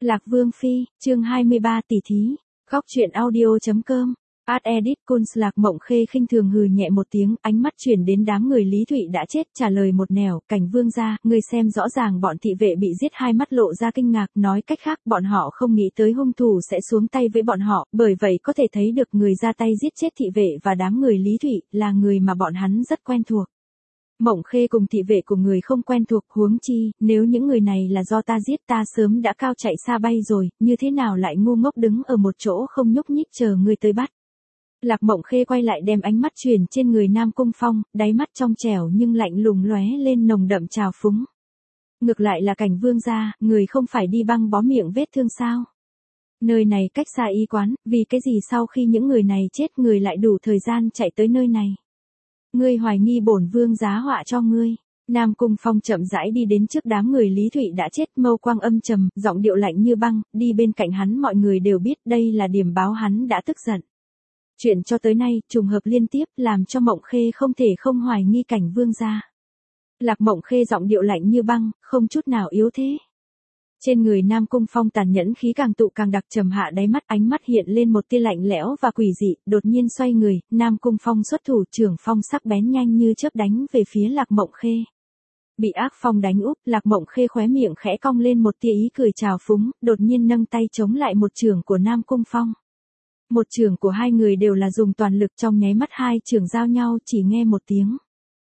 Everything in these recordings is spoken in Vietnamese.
Lạc Vương Phi, chương 23 tỷ thí. Góc truyện audio.com. Edit Cons. Lạc Mộng Khê khinh thường hừ nhẹ một tiếng, ánh mắt chuyển đến đám người Lý Thụy đã chết, trả lời một nẻo, Cảnh Vương gia, người xem rõ ràng bọn thị vệ bị giết, hai mắt lộ ra kinh ngạc, nói cách khác, bọn họ không nghĩ tới hung thủ sẽ xuống tay với bọn họ, bởi vậy có thể thấy được người ra tay giết chết thị vệ và đám người Lý Thụy, là người mà bọn hắn rất quen thuộc. Mộng Khê cùng thị vệ của người không quen thuộc, huống chi, nếu những người này là do ta giết ta sớm đã cao chạy xa bay rồi, như thế nào lại ngu ngốc đứng ở một chỗ không nhúc nhích chờ ngươi tới bắt. Lạc Mộng Khê quay lại đem ánh mắt chuyển trên người Nam Cung Phong, đáy mắt trong trẻo nhưng lạnh lùng lóe lên nồng đậm trào phúng. Ngược lại là Cảnh Vương gia, người không phải đi băng bó miệng vết thương sao? Nơi này cách xa y quán, vì cái gì sau khi những người này chết người lại đủ thời gian chạy tới nơi này? Ngươi hoài nghi bổn vương giá họa cho ngươi. Nam Cung Phong chậm rãi đi đến trước đám người Lý Thụy đã chết, mâu quang âm trầm, giọng điệu lạnh như băng, đi bên cạnh hắn mọi người đều biết đây là điểm báo hắn đã tức giận. Chuyện cho tới nay, trùng hợp liên tiếp, làm cho Mộng Khê không thể không hoài nghi Cảnh Vương gia. Lạc Mộng Khê giọng điệu lạnh như băng, không chút nào yếu thế. Trên người Nam Cung Phong tàn nhẫn khí càng tụ càng đặc, trầm hạ đáy mắt, ánh mắt hiện lên một tia lạnh lẽo và quỷ dị, đột nhiên xoay người, Nam Cung Phong xuất thủ, trường phong sắc bén nhanh như chớp đánh về phía Lạc Mộng Khê. Bị ác phong đánh úp, Lạc Mộng Khê khóe miệng khẽ cong lên một tia ý cười trào phúng, đột nhiên nâng tay chống lại một chưởng của Nam Cung Phong. Một chưởng của hai người đều là dùng toàn lực, trong nháy mắt hai chưởng giao nhau, chỉ nghe một tiếng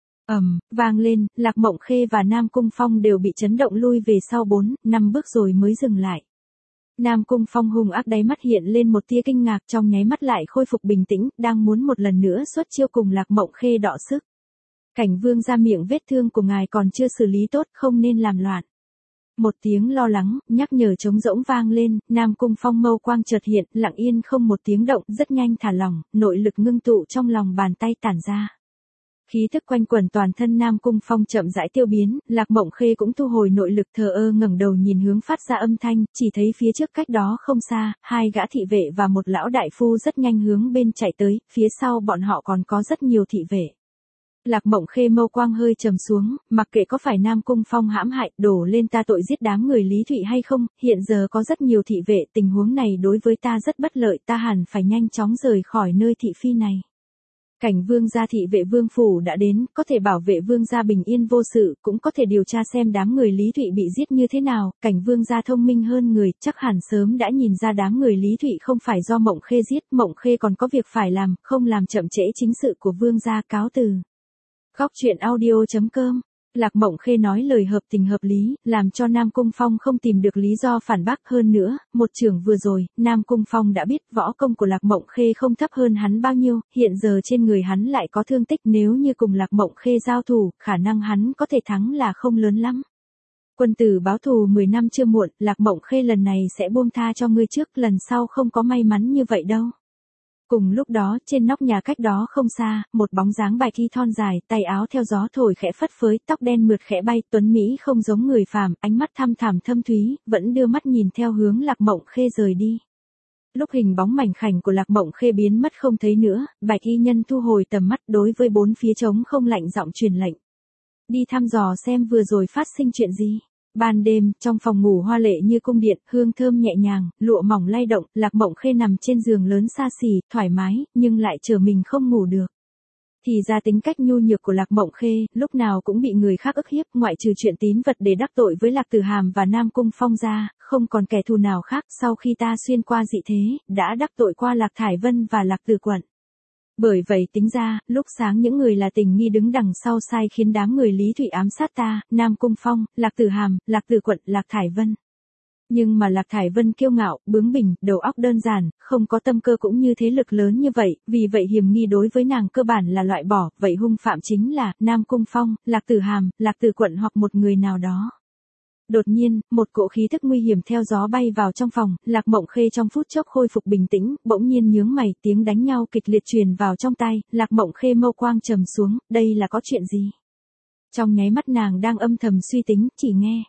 vang lên, Lạc Mộng Khê và Nam Cung Phong đều bị chấn động lui về sau 4-5 bước rồi mới dừng lại. Nam Cung Phong hung ác, đáy mắt hiện lên một tia kinh ngạc, trong nháy mắt lại khôi phục bình tĩnh, đang muốn một lần nữa xuất chiêu cùng Lạc Mộng Khê đọ sức. Cảnh Vương gia, miệng vết thương của ngài còn chưa xử lý tốt, không nên làm loạn. Một tiếng lo lắng, nhắc nhở trống rỗng vang lên, Nam Cung Phong mâu quang chợt hiện, lặng yên không một tiếng động, rất nhanh thả lỏng, nội lực ngưng tụ trong lòng bàn tay tản ra. Khí thức quanh quẩn toàn thân Nam Cung Phong chậm rãi tiêu biến, Lạc Mộng Khê cũng thu hồi nội lực, thờ ơ ngẩng đầu nhìn hướng phát ra âm thanh, chỉ thấy phía trước cách đó không xa, hai gã thị vệ và một lão đại phu rất nhanh hướng bên chạy tới, phía sau bọn họ còn có rất nhiều thị vệ. Lạc Mộng Khê mâu quang hơi trầm xuống, mặc kệ có phải Nam Cung Phong hãm hại, đổ lên ta tội giết đám người Lý Thụy hay không, hiện giờ có rất nhiều thị vệ, tình huống này đối với ta rất bất lợi, ta hẳn phải nhanh chóng rời khỏi nơi thị phi này. Cảnh Vương gia, thị vệ vương phủ đã đến, có thể bảo vệ vương gia bình yên vô sự, cũng có thể điều tra xem đám người Lý Thụy bị giết như thế nào. Cảnh Vương gia thông minh hơn người, chắc hẳn sớm đã nhìn ra đám người Lý Thụy không phải do Mộng Khê giết, Mộng Khê còn có việc phải làm, không làm chậm trễ chính sự của vương gia, cáo từ. Góc truyện audio.com. Lạc Mộng Khê nói lời hợp tình hợp lý, làm cho Nam Cung Phong không tìm được lý do phản bác. Hơn nữa, một chưởng vừa rồi, Nam Cung Phong đã biết võ công của Lạc Mộng Khê không thấp hơn hắn bao nhiêu, hiện giờ trên người hắn lại có thương tích, nếu như cùng Lạc Mộng Khê giao thủ, khả năng hắn có thể thắng là không lớn lắm. Quân tử báo thù 10 năm chưa muộn, Lạc Mộng Khê lần này sẽ buông tha cho ngươi trước, lần sau không có may mắn như vậy đâu. Cùng lúc đó, trên nóc nhà cách đó không xa, một bóng dáng bạch y thon dài, tay áo theo gió thổi khẽ phất phới, tóc đen mượt khẽ bay, tuấn mỹ không giống người phàm, ánh mắt thăm thẳm thâm thúy, vẫn đưa mắt nhìn theo hướng Lạc Mộng Khê rời đi. Lúc hình bóng mảnh khảnh của Lạc Mộng Khê biến mất không thấy nữa, bạch y nhân thu hồi tầm mắt, đối với bốn phía trống không lạnh giọng truyền lệnh. Đi thăm dò xem vừa rồi phát sinh chuyện gì. Ban đêm, trong phòng ngủ hoa lệ như cung điện, hương thơm nhẹ nhàng, lụa mỏng lay động, Lạc Mộng Khê nằm trên giường lớn xa xỉ, thoải mái, nhưng lại chờ mình không ngủ được. Thì ra tính cách nhu nhược của Lạc Mộng Khê, lúc nào cũng bị người khác ức hiếp, ngoại trừ chuyện tín vật để đắc tội với Lạc Tử Hàm và Nam Cung Phong ra, không còn kẻ thù nào khác. Sau khi ta xuyên qua dị thế, đã đắc tội qua Lạc Thải Vân và Lạc Tử Quận. Bởi vậy tính ra, lúc sáng những người là tình nghi đứng đằng sau sai khiến đám người Lý Thụy ám sát ta, Nam Cung Phong, Lạc Tử Hàm, Lạc Tử Quận, Lạc Thải Vân. Nhưng mà Lạc Thải Vân kiêu ngạo, bướng bỉnh, đầu óc đơn giản, không có tâm cơ cũng như thế lực lớn như vậy, vì vậy hiểm nghi đối với nàng cơ bản là loại bỏ, vậy hung phạm chính là Nam Cung Phong, Lạc Tử Hàm, Lạc Tử Quận hoặc một người nào đó. Đột nhiên, một cỗ khí thức nguy hiểm theo gió bay vào trong phòng, Lạc Mộng Khê trong phút chốc khôi phục bình tĩnh, bỗng nhiên nhướng mày, tiếng đánh nhau kịch liệt truyền vào trong tai, Lạc Mộng Khê mâu quang trầm xuống, đây là có chuyện gì? Trong nháy mắt nàng đang âm thầm suy tính, chỉ nghe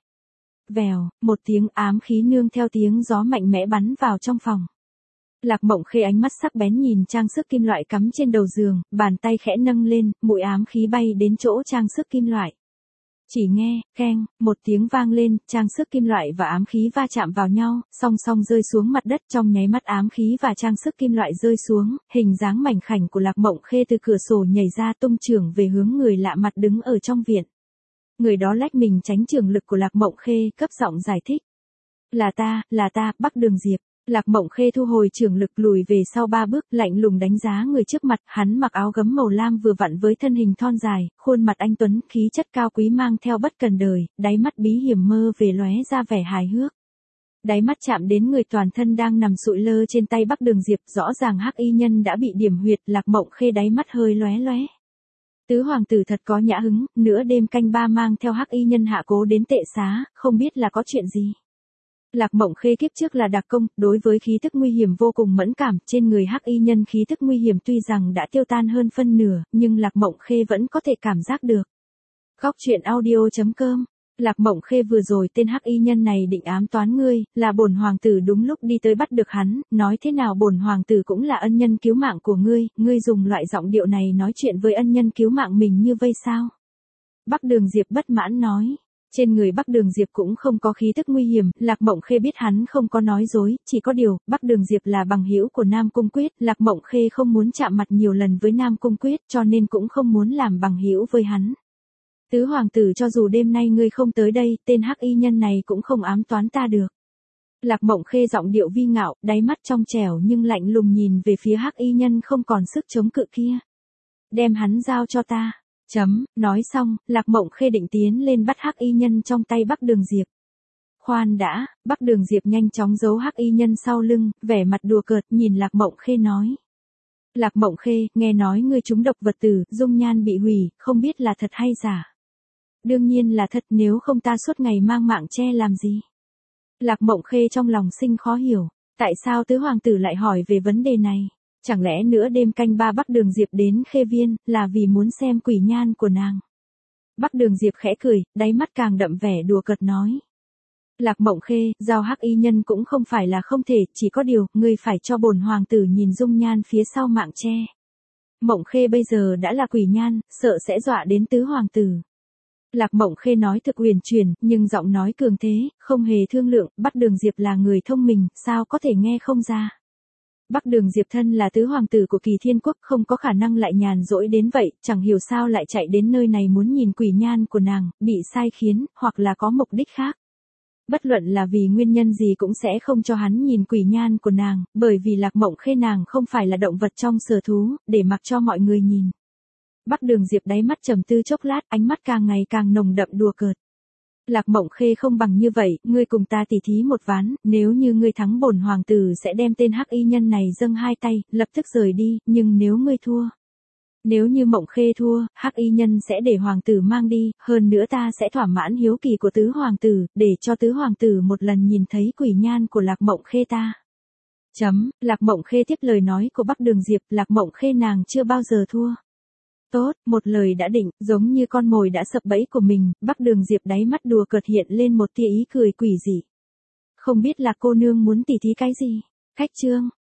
vèo, một tiếng ám khí nương theo tiếng gió mạnh mẽ bắn vào trong phòng. Lạc Mộng Khê ánh mắt sắc bén nhìn trang sức kim loại cắm trên đầu giường, bàn tay khẽ nâng lên, mũi ám khí bay đến chỗ trang sức kim loại. Chỉ nghe, keng, một tiếng vang lên, trang sức kim loại và ám khí va chạm vào nhau, song song rơi xuống mặt đất. Trong nháy mắt ám khí và trang sức kim loại rơi xuống, hình dáng mảnh khảnh của Lạc Mộng Khê từ cửa sổ nhảy ra tung chưởng về hướng người lạ mặt đứng ở trong viện. Người đó lách mình tránh chưởng lực của Lạc Mộng Khê, cấp giọng giải thích. Là ta, Bắc Đường Diệp. Lạc Mộng Khê thu hồi chưởng lực lùi về sau 3 bước, lạnh lùng đánh giá người trước mặt. Hắn mặc áo gấm màu lam vừa vặn với thân hình thon dài, khuôn mặt anh tuấn, khí chất cao quý mang theo bất cần đời, đáy mắt bí hiểm mơ về lóe ra vẻ hài hước. Đáy mắt chạm đến người toàn thân đang nằm sụi lơ trên tay Bắc Đường Diệp, rõ ràng hắc y nhân đã bị điểm huyệt. Lạc Mộng Khê đáy mắt hơi lóe lóe. Tứ hoàng tử thật có nhã hứng, nửa đêm canh ba mang theo hắc y nhân hạ cố đến tệ xá, không biết là có chuyện gì. Lạc Mộng Khê kiếp trước là đặc công, đối với khí tức nguy hiểm vô cùng mẫn cảm, trên người hắc y nhân khí tức nguy hiểm tuy rằng đã tiêu tan hơn phân nửa, nhưng Lạc Mộng Khê vẫn có thể cảm giác được. Góc truyện audio.com. Lạc Mộng Khê vừa rồi tên hắc y nhân này định ám toán ngươi, là bổn hoàng tử đúng lúc đi tới bắt được hắn, nói thế nào bổn hoàng tử cũng là ân nhân cứu mạng của ngươi dùng loại giọng điệu này nói chuyện với ân nhân cứu mạng mình như vây sao? Bắc Đường Diệp bất mãn nói. Trên người Bắc Đường Diệp cũng không có khí tức nguy hiểm, Lạc Mộng Khê biết hắn không có nói dối, chỉ có điều, Bắc Đường Diệp là bằng hữu của Nam Cung Quyết, Lạc Mộng Khê không muốn chạm mặt nhiều lần với Nam Cung Quyết, cho nên cũng không muốn làm bằng hữu với hắn. Tứ hoàng tử, cho dù đêm nay ngươi không tới đây, tên hắc y nhân này cũng không ám toán ta được. Lạc Mộng Khê giọng điệu vi ngạo, đáy mắt trong trẻo nhưng lạnh lùng nhìn về phía hắc y nhân không còn sức chống cự kia. Đem hắn giao cho ta. Nói xong, Lạc Mộng Khê định tiến lên bắt hắc y nhân trong tay Bắc Đường Diệp. Khoan đã, Bắc Đường Diệp nhanh chóng giấu hắc y nhân sau lưng, vẻ mặt đùa cợt nhìn Lạc Mộng Khê nói. Lạc Mộng Khê, nghe nói ngươi trúng độc vật tử, dung nhan bị hủy, không biết là thật hay giả. Đương nhiên là thật, nếu không ta suốt ngày mang mạng che làm gì. Lạc Mộng Khê trong lòng sinh khó hiểu, tại sao tứ hoàng tử lại hỏi về vấn đề này. Chẳng lẽ nửa đêm canh ba Bắc Đường Diệp đến Khê Viên, là vì muốn xem quỷ nhan của nàng? Bắc Đường Diệp khẽ cười, đáy mắt càng đậm vẻ đùa cợt nói. Lạc Mộng Khê, giao hắc y nhân cũng không phải là không thể, chỉ có điều, ngươi phải cho bổn hoàng tử nhìn dung nhan phía sau mạng che. Mộng Khê bây giờ đã là quỷ nhan, sợ sẽ dọa đến tứ hoàng tử. Lạc Mộng Khê nói thực huyền chuyển, nhưng giọng nói cường thế, không hề thương lượng, Bắc Đường Diệp là người thông minh, sao có thể nghe không ra. Bắc Đường Diệp thân là tứ hoàng tử của Kỳ Thiên Quốc, không có khả năng lại nhàn rỗi đến vậy, chẳng hiểu sao lại chạy đến nơi này muốn nhìn quỷ nhan của nàng, bị sai khiến, hoặc là có mục đích khác. Bất luận là vì nguyên nhân gì cũng sẽ không cho hắn nhìn quỷ nhan của nàng, bởi vì Lạc Mộng Khê nàng không phải là động vật trong sở thú, để mặc cho mọi người nhìn. Bắc Đường Diệp đáy mắt trầm tư chốc lát, ánh mắt càng ngày càng nồng đậm đùa cợt. Lạc Mộng Khê không bằng như vậy, ngươi cùng ta tỉ thí một ván, nếu như ngươi thắng bổn hoàng tử sẽ đem tên hắc y nhân này dâng hai tay, lập tức rời đi, nhưng nếu ngươi thua. Nếu như Mộng Khê thua, hắc y nhân sẽ để hoàng tử mang đi, hơn nữa ta sẽ thỏa mãn hiếu kỳ của tứ hoàng tử, để cho tứ hoàng tử một lần nhìn thấy quỷ nhan của Lạc Mộng Khê ta. Lạc Mộng Khê tiếp lời nói của Bắc Đường Diệp, Lạc Mộng Khê nàng chưa bao giờ thua. Tốt, một lời đã định, giống như con mồi đã sập bẫy của mình, Bắc Đường Diệp đáy mắt đùa cợt hiện lên một tia ý cười quỷ dị. Không biết là cô nương muốn tỉ thí cái gì? Khách chương.